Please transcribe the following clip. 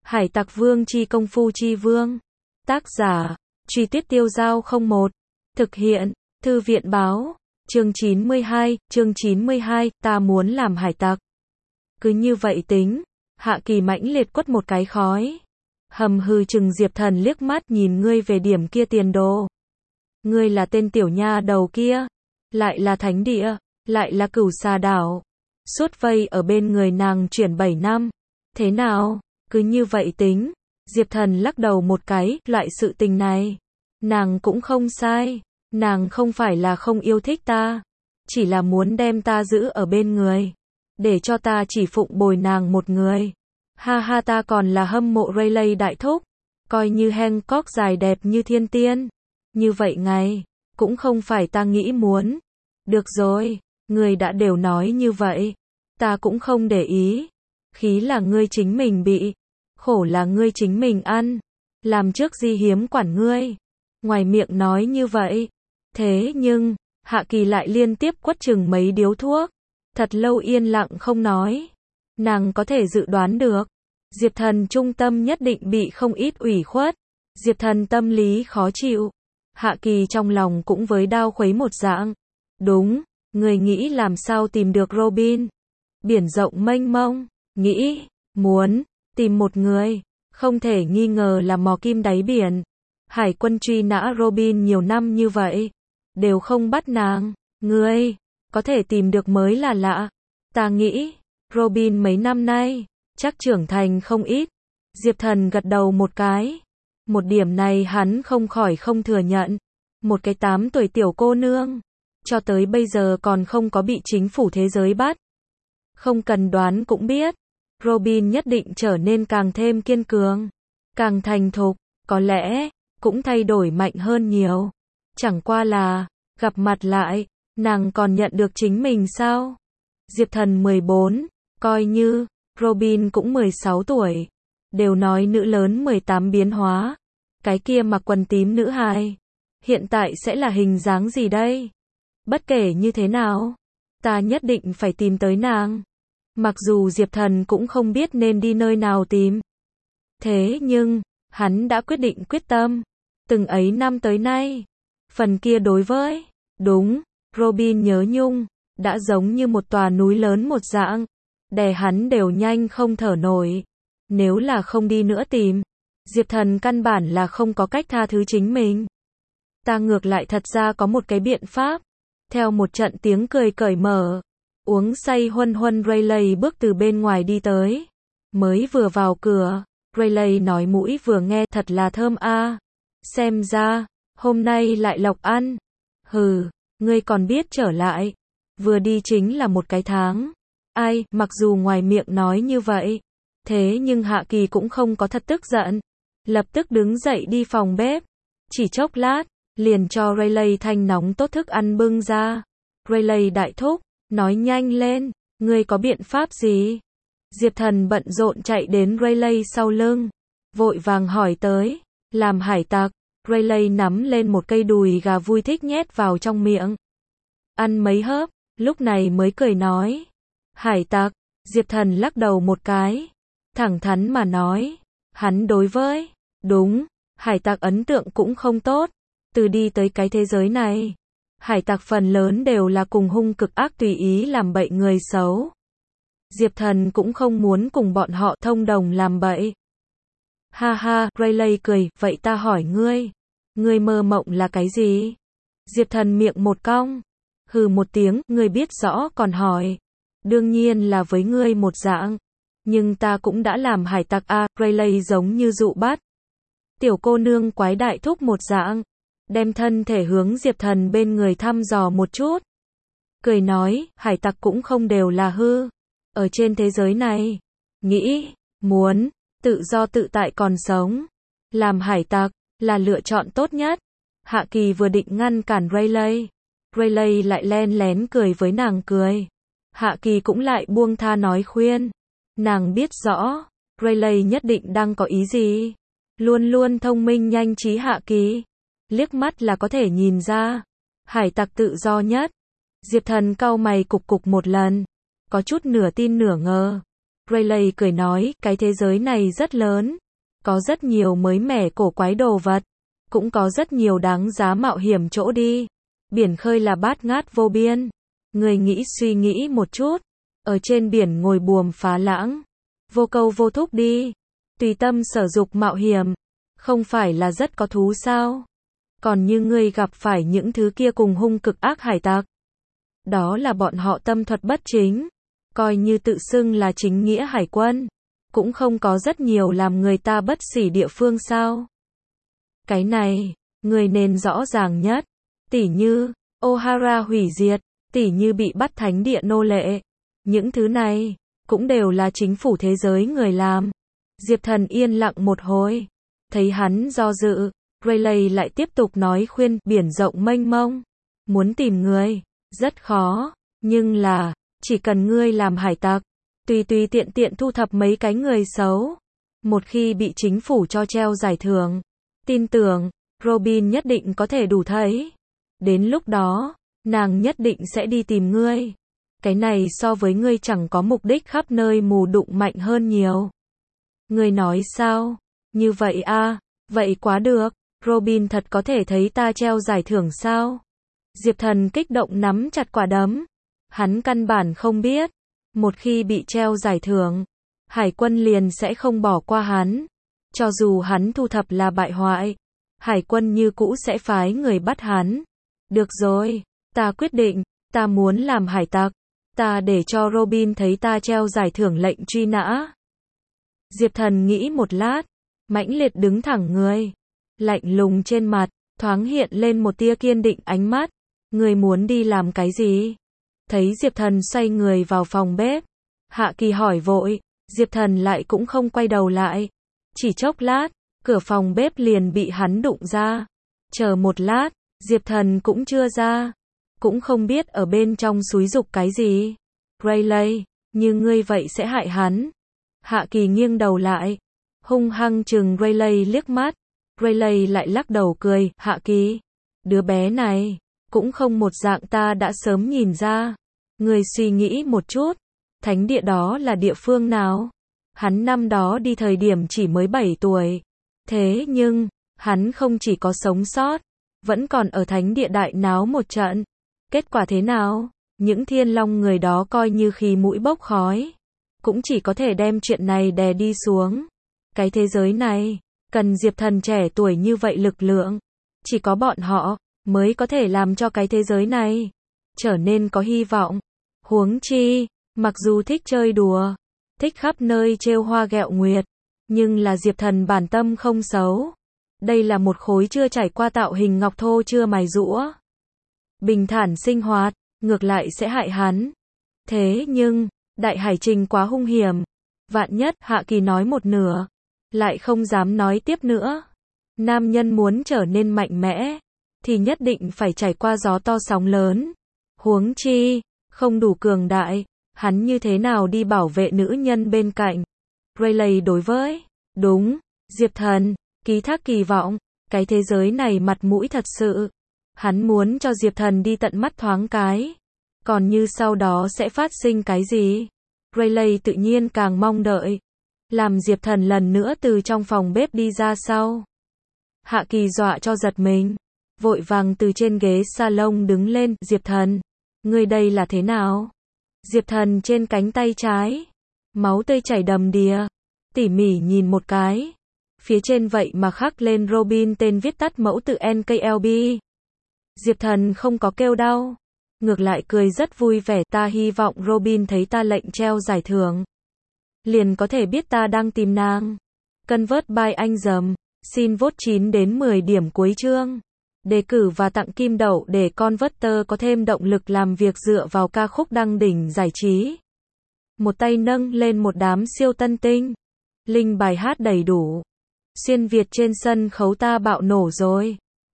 Hải Tặc Vương chi công phu chi vương. Tác giả, Truy Tuyết Tiêu Dao 01. Thực hiện, Thư viện báo. Chương 92, ta muốn làm hải tặc. Cứ như vậy tính, Hạ Kỳ mãnh liệt quất một cái khói. Hầm hừ chừng Diệp Thần liếc mắt nhìn ngươi về điểm kia tiền đồ. Ngươi là tên tiểu nha đầu kia, lại là thánh địa, lại là Cửu Xà đảo. Suốt vây ở bên người nàng chuyển 7 năm. Thế nào, cứ như vậy tính. Diệp Thần lắc đầu một cái, loại sự tình này, nàng cũng không sai. Nàng không phải là không yêu thích ta, chỉ là muốn đem ta giữ ở bên người, để cho ta chỉ phụng bồi nàng một người. Ha ha, ta còn là hâm mộ Rayleigh đại thúc, coi như Hancock dài đẹp như thiên tiên. Như vậy ngày, cũng không phải ta nghĩ muốn. Được rồi, ngươi đã đều nói như vậy, ta cũng không để ý. Khí là ngươi chính mình bị, khổ là ngươi chính mình ăn. Làm trước gì hiếm quản ngươi. Ngoài miệng nói như vậy, thế nhưng, Hạ Kỳ lại liên tiếp quất chừng mấy điếu thuốc. Thật lâu yên lặng không nói. Nàng có thể dự đoán được, Diệp Thần trung tâm nhất định bị không ít ủy khuất. Diệp Thần tâm lý khó chịu. Hạ Kỳ trong lòng cũng với đao khuấy một dạng. Đúng, người nghĩ làm sao tìm được Robin. Biển rộng mênh mông, nghĩ, muốn, tìm một người, không thể nghi ngờ là mò kim đáy biển. Hải quân truy nã Robin nhiều năm như vậy, đều không bắt nàng. Ngươi, có thể tìm được mới là lạ. Ta nghĩ, Robin mấy năm nay, chắc trưởng thành không ít. Diệp Thần gật đầu một cái. Một điểm này hắn không khỏi không thừa nhận. Một cái 8 tuổi tiểu cô nương, cho tới bây giờ còn không có bị chính phủ thế giới bắt. Không cần đoán cũng biết, Robin nhất định trở nên càng thêm kiên cường, càng thành thục, có lẽ cũng thay đổi mạnh hơn nhiều. Chẳng qua là, gặp mặt lại, nàng còn nhận được chính mình sao? Diệp Thần 14, coi như, Robin cũng 16 tuổi. Đều nói nữ lớn 18 biến hóa. Cái kia mặc quần tím nữ hài, hiện tại sẽ là hình dáng gì đây? Bất kể như thế nào, ta nhất định phải tìm tới nàng. Mặc dù Diệp Thần cũng không biết nên đi nơi nào tìm. Thế nhưng, hắn đã quyết tâm. Từng ấy năm tới nay, phần kia đối với, đúng, Robin nhớ nhung, đã giống như một tòa núi lớn một dạng, đè hắn đều nhanh không thở nổi. Nếu là không đi nữa tìm, Diệp Thần căn bản là không có cách tha thứ chính mình. Ta ngược lại thật ra có một cái biện pháp. Theo một trận tiếng cười cởi mở, uống say huân huân Rayleigh bước từ bên ngoài đi tới. Mới vừa vào cửa, Rayleigh nói mũi vừa nghe thật là thơm a. Xem ra, hôm nay lại lộc ăn. Hừ, ngươi còn biết trở lại. Vừa đi chính là một cái tháng. Ai, mặc dù ngoài miệng nói như vậy, thế nhưng Hạ Kỳ cũng không có thật tức giận. Lập tức đứng dậy đi phòng bếp. Chỉ chốc lát, liền cho Rayleigh thanh nóng tốt thức ăn bưng ra. Rayleigh đại thúc, nói nhanh lên, ngươi có biện pháp gì? Diệp Thần bận rộn chạy đến Rayleigh sau lưng, vội vàng hỏi tới. Làm hải tặc. Rayleigh nắm lên một cây đùi gà vui thích nhét vào trong miệng. Ăn mấy hớp, lúc này mới cười nói. Hải tặc. Diệp Thần lắc đầu một cái. Thẳng thắn mà nói, hắn đối với, đúng, hải tặc ấn tượng cũng không tốt. Từ đi tới cái thế giới này, hải tặc phần lớn đều là cùng hung cực ác tùy ý làm bậy người xấu. Diệp Thần cũng không muốn cùng bọn họ thông đồng làm bậy. Ha ha, Rayleigh cười, vậy ta hỏi ngươi mơ mộng là cái gì? Diệp Thần miệng một cong, hừ một tiếng, ngươi biết rõ còn hỏi. Đương nhiên là với ngươi một dạng, nhưng ta cũng đã làm hải tặc a. Rayleigh giống như dụ bắt tiểu cô nương quái đại thúc một dạng, đem thân thể hướng Diệp Thần bên người thăm dò một chút. Cười nói, hải tặc cũng không đều là hư. Ở trên thế giới này, nghĩ, muốn, tự do tự tại còn sống, làm hải tặc, là lựa chọn tốt nhất. Hạ Kỳ vừa định ngăn cản Rayleigh, Rayleigh lại len lén cười với nàng cười. Hạ Kỳ cũng lại buông tha nói khuyên. Nàng biết rõ, Rayleigh nhất định đang có ý gì. Luôn luôn thông minh nhanh trí Hạ Kỳ, liếc mắt là có thể nhìn ra. Hải tặc tự do nhất. Diệp Thần cau mày cục cục một lần, có chút nửa tin nửa ngờ. Rayleigh cười nói, cái thế giới này rất lớn. Có rất nhiều mới mẻ cổ quái đồ vật. Cũng có rất nhiều đáng giá mạo hiểm chỗ đi. Biển khơi là bát ngát vô biên. Người nghĩ suy nghĩ một chút. Ở trên biển ngồi buồm phá lãng. Vô câu vô thúc đi. Tùy tâm sở dục mạo hiểm. Không phải là rất có thú sao? Còn như ngươi gặp phải những thứ kia cùng hung cực ác hải tặc. Đó là bọn họ tâm thuật bất chính. Coi như tự xưng là chính nghĩa hải quân. Cũng không có rất nhiều làm người ta bất xỉ địa phương sao? Cái này, người nên rõ ràng nhất. Tỉ như, O'Hara hủy diệt, tỉ như bị bắt thánh địa nô lệ. Những thứ này, cũng đều là chính phủ thế giới người làm. Diệp Thần yên lặng một hồi. Thấy hắn do dự, Rayleigh lại tiếp tục nói khuyên, biển rộng mênh mông. Muốn tìm người, rất khó. Nhưng là, chỉ cần ngươi làm hải tặc, tùy tùy tiện tiện thu thập mấy cái người xấu. Một khi bị chính phủ cho treo giải thưởng, tin tưởng, Robin nhất định có thể đủ thấy. Đến lúc đó, nàng nhất định sẽ đi tìm ngươi. Cái này so với ngươi chẳng có mục đích khắp nơi mù đụng mạnh hơn nhiều. Ngươi nói sao? Như vậy à? Vậy quá được. Robin thật có thể thấy ta treo giải thưởng sao? Diệp Thần kích động nắm chặt quả đấm. Hắn căn bản không biết. Một khi bị treo giải thưởng, hải quân liền sẽ không bỏ qua hắn. Cho dù hắn thu thập là bại hoại, hải quân như cũ sẽ phái người bắt hắn. Được rồi, ta quyết định, ta muốn làm hải tặc. Ta để cho Robin thấy ta treo giải thưởng lệnh truy nã. Diệp Thần nghĩ một lát, mãnh liệt đứng thẳng người. Lạnh lùng trên mặt, thoáng hiện lên một tia kiên định ánh mắt. Người muốn đi làm cái gì? Thấy Diệp Thần xoay người vào phòng bếp. Hạ Kỳ hỏi vội, Diệp Thần lại cũng không quay đầu lại. Chỉ chốc lát, cửa phòng bếp liền bị hắn đụng ra. Chờ một lát, Diệp Thần cũng chưa ra. Cũng không biết ở bên trong xúi giục cái gì. Rayleigh, như ngươi vậy sẽ hại hắn. Hạ Kỳ nghiêng đầu lại, hung hăng chừng Rayleigh liếc mắt. Rayleigh lại lắc đầu cười, Hạ Kỳ, đứa bé này, cũng không một dạng ta đã sớm nhìn ra. Ngươi suy nghĩ một chút, thánh địa đó là địa phương nào? Hắn năm đó đi thời điểm chỉ mới 7 tuổi. Thế nhưng, hắn không chỉ có sống sót, vẫn còn ở thánh địa đại náo một trận. Kết quả thế nào? Những thiên long người đó coi như khi mũi bốc khói. Cũng chỉ có thể đem chuyện này đè đi xuống. Cái thế giới này, cần Diệp Thần trẻ tuổi như vậy lực lượng. Chỉ có bọn họ, mới có thể làm cho cái thế giới này trở nên có hy vọng. Huống chi, mặc dù thích chơi đùa, thích khắp nơi trêu hoa ghẹo nguyệt, nhưng là Diệp Thần bản tâm không xấu. Đây là một khối chưa trải qua tạo hình ngọc thô chưa mài rũa. Bình thản sinh hoạt, ngược lại sẽ hại hắn. Thế nhưng, đại hải trình quá hung hiểm. Vạn nhất, Hạ Kỳ nói một nửa, lại không dám nói tiếp nữa. Nam nhân muốn trở nên mạnh mẽ, thì nhất định phải trải qua gió to sóng lớn. Huống chi, không đủ cường đại, hắn như thế nào đi bảo vệ nữ nhân bên cạnh. Rayleigh đối với, đúng, Diệp Thần, ký thác kỳ vọng, cái thế giới này mặt mũi thật sự. Hắn muốn cho Diệp Thần đi tận mắt thoáng cái. Còn như sau đó sẽ phát sinh cái gì? Rayleigh tự nhiên càng mong đợi. Làm Diệp Thần lần nữa từ trong phòng bếp đi ra sau. Hạ Kỳ dọa cho giật mình. Vội vàng từ trên ghế salon đứng lên. Diệp Thần, ngươi đây là thế nào? Diệp Thần trên cánh tay trái, máu tươi chảy đầm đìa. Tỉ mỉ nhìn một cái. Phía trên vậy mà khắc lên Robin tên viết tắt mẫu tự NKLB. Diệp Thần không có kêu đau. Ngược lại cười rất vui vẻ. Ta hy vọng Robin thấy ta lệnh treo giải thưởng, liền có thể biết ta đang tìm nàng. Convert by anh dầm. Xin vote 9 đến 10 điểm cuối chương. Đề cử và tặng kim đậu để Converter có thêm động lực làm việc dựa vào ca khúc đăng đỉnh giải trí. Một tay nâng lên một đám siêu tân tinh. Link bài hát đầy đủ. Xuyên Việt trên sân khấu ta bạo nổ rồi.